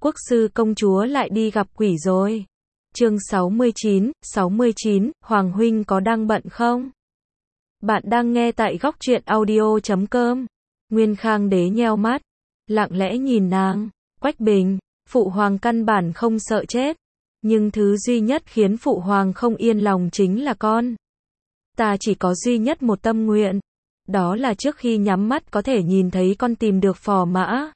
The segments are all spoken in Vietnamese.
Quốc sư công chúa lại đi gặp quỷ rồi. Chương 69, Hoàng huynh có đang bận không? Bạn đang nghe tại góc truyện audio.com. Nguyên Khang Đế nheo mắt, lặng lẽ nhìn nàng. Quách Bình, phụ hoàng căn bản không sợ chết, nhưng thứ duy nhất khiến phụ hoàng không yên lòng chính là con. Ta chỉ có duy nhất một tâm nguyện, đó là trước khi nhắm mắt có thể nhìn thấy con tìm được phò mã.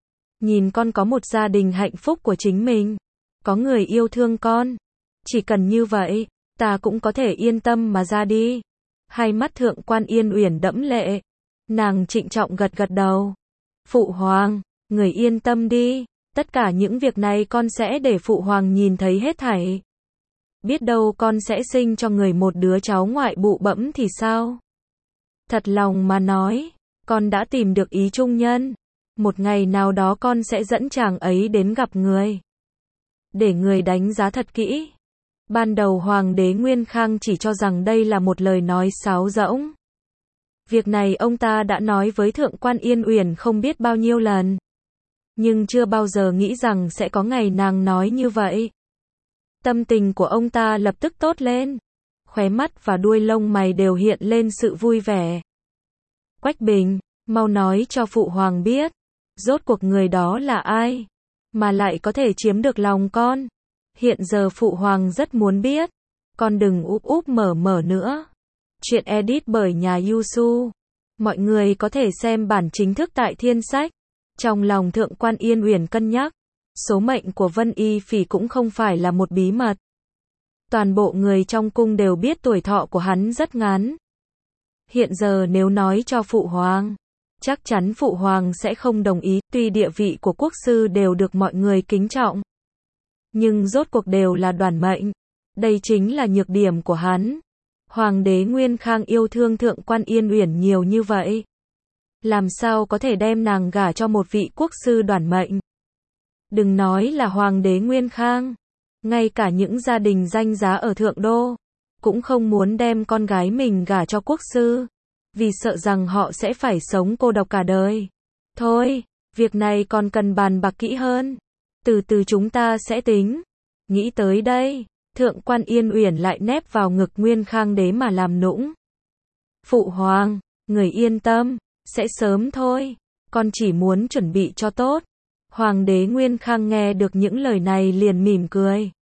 Nhìn con có một gia đình hạnh phúc của chính mình, có người yêu thương con. Chỉ cần như vậy, ta cũng có thể yên tâm mà ra đi. Hai mắt Thượng quan Yên Uyển đẫm lệ. Nàng trịnh trọng gật gật đầu. Phụ hoàng, người yên tâm đi. Tất cả những việc này con sẽ để phụ hoàng nhìn thấy hết thảy. Biết đâu con sẽ sinh cho người một đứa cháu ngoại bụ bẫm thì sao? Thật lòng mà nói, con đã tìm được ý trung nhân. Một ngày nào đó con sẽ dẫn chàng ấy đến gặp người, để người đánh giá thật kỹ. Ban đầu Hoàng đế Nguyên Khang chỉ cho rằng đây là một lời nói sáo rỗng. Việc này ông ta đã nói với Thượng quan Yên Uyển không biết bao nhiêu lần, nhưng chưa bao giờ nghĩ rằng sẽ có ngày nàng nói như vậy. Tâm tình của ông ta lập tức tốt lên, khóe mắt và đuôi lông mày đều hiện lên sự vui vẻ. Quách Bình, mau nói cho phụ hoàng biết, rốt cuộc người đó là ai, mà lại có thể chiếm được lòng con. Hiện giờ phụ hoàng rất muốn biết. Con đừng úp úp mở mở nữa. Chuyện edit bởi nhà Yusu. Mọi người có thể xem bản chính thức tại Thiên Sách. Trong lòng Thượng quan Yên Uyển cân nhắc, số mệnh của Vân Y Phỉ cũng không phải là một bí mật. Toàn bộ người trong cung đều biết tuổi thọ của hắn rất ngắn. Hiện giờ nếu nói cho phụ hoàng, chắc chắn phụ hoàng sẽ không đồng ý. Tuy địa vị của quốc sư đều được mọi người kính trọng, nhưng rốt cuộc đều là đoản mệnh. Đây chính là nhược điểm của hắn. Hoàng đế Nguyên Khang yêu thương Thượng quan Yên Uyển nhiều như vậy, làm sao có thể đem nàng gả cho một vị quốc sư đoản mệnh. Đừng nói là Hoàng đế Nguyên Khang, ngay cả những gia đình danh giá ở Thượng Đô cũng không muốn đem con gái mình gả cho quốc sư, vì sợ rằng họ sẽ phải sống cô độc cả đời. Thôi, việc này còn cần bàn bạc kỹ hơn. Từ từ chúng ta sẽ tính. Nghĩ tới đây, Thượng quan Yên Uyển lại nép vào ngực Nguyên Khang Đế mà làm nũng. Phụ hoàng, người yên tâm, sẽ sớm thôi. Con chỉ muốn chuẩn bị cho tốt. Hoàng đế Nguyên Khang nghe được những lời này liền mỉm cười.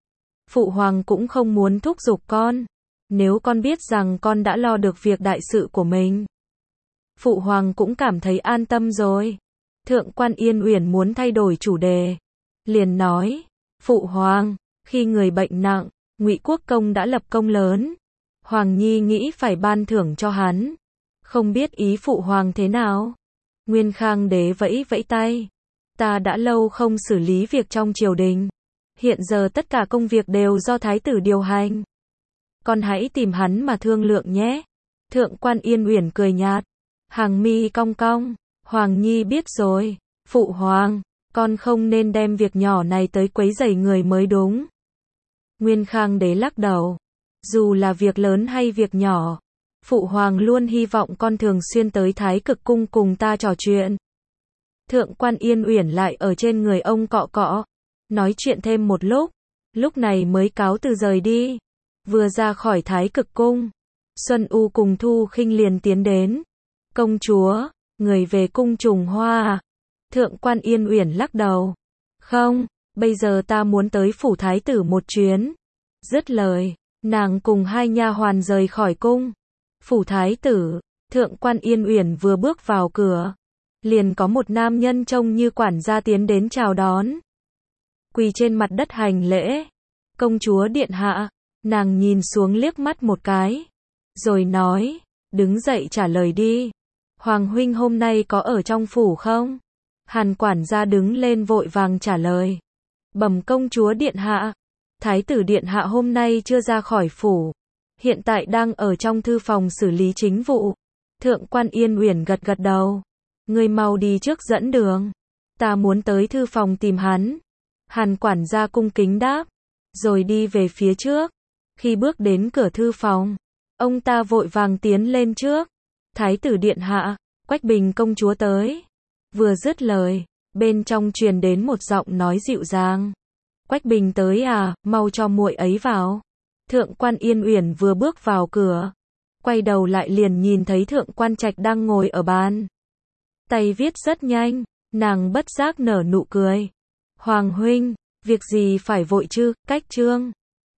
Phụ hoàng cũng không muốn thúc giục con. Nếu con biết rằng con đã lo được việc đại sự của mình, phụ hoàng cũng cảm thấy an tâm rồi. Thượng quan Yên Uyển muốn thay đổi chủ đề, liền nói, phụ hoàng, khi người bệnh nặng, Ngụy Quốc công đã lập công lớn, Hoàng Nhi nghĩ phải ban thưởng cho hắn. Không biết ý phụ hoàng thế nào? Nguyên Khang Đế vẫy vẫy tay. Ta đã lâu không xử lý việc trong triều đình. Hiện giờ tất cả công việc đều do thái tử điều hành. Con hãy tìm hắn mà thương lượng nhé. Thượng quan Yên Uyển cười nhạt, hàng mi cong cong. Hoàng Nhi biết rồi. Phụ hoàng, con không nên đem việc nhỏ này tới quấy rầy người mới đúng. Nguyên Khang Đế lắc đầu. Dù là việc lớn hay việc nhỏ, phụ hoàng luôn hy vọng con thường xuyên tới Thái Cực cung cùng ta trò chuyện. Thượng quan Yên Uyển lại ở trên người ông cọ cọ, nói chuyện thêm một lúc này mới cáo từ rời đi. Vừa ra khỏi Thái Cực cung, Xuân U cùng Thu Khinh liền tiến đến. Công chúa, người về cung Trùng Hoa à? Thượng quan Yên Uyển lắc đầu. Không, bây giờ ta muốn tới phủ thái tử một chuyến. Dứt lời, nàng cùng hai nha hoàn rời khỏi cung. Phủ thái tử, Thượng quan Yên Uyển vừa bước vào cửa, liền có một nam nhân trông như quản gia tiến đến chào đón. Quỳ trên mặt đất hành lễ. Công chúa điện hạ. Nàng nhìn xuống liếc mắt một cái, rồi nói, đứng dậy trả lời đi. Hoàng huynh hôm nay có ở trong phủ không? Hàn quản gia đứng lên vội vàng trả lời. Bẩm công chúa điện hạ, thái tử điện hạ hôm nay chưa ra khỏi phủ, hiện tại đang ở trong thư phòng xử lý chính vụ. Thượng quan Yên Uyển gật gật đầu. Ngươi mau đi trước dẫn đường, ta muốn tới thư phòng tìm hắn. Hàn quản gia cung kính đáp, rồi đi về phía trước. Khi bước đến cửa thư phòng, ông ta vội vàng tiến lên trước. Thái tử điện hạ, Quách Bình công chúa tới. Vừa dứt lời, Bên trong truyền đến một giọng nói dịu dàng. Quách Bình tới à, mau cho muội ấy vào. Thượng quan Yên Uyển vừa bước vào cửa, quay đầu lại liền nhìn thấy Thượng quan Trạch đang ngồi ở bàn. Tay viết rất nhanh, nàng bất giác nở nụ cười. Hoàng huynh, việc gì phải vội chứ, cách chương.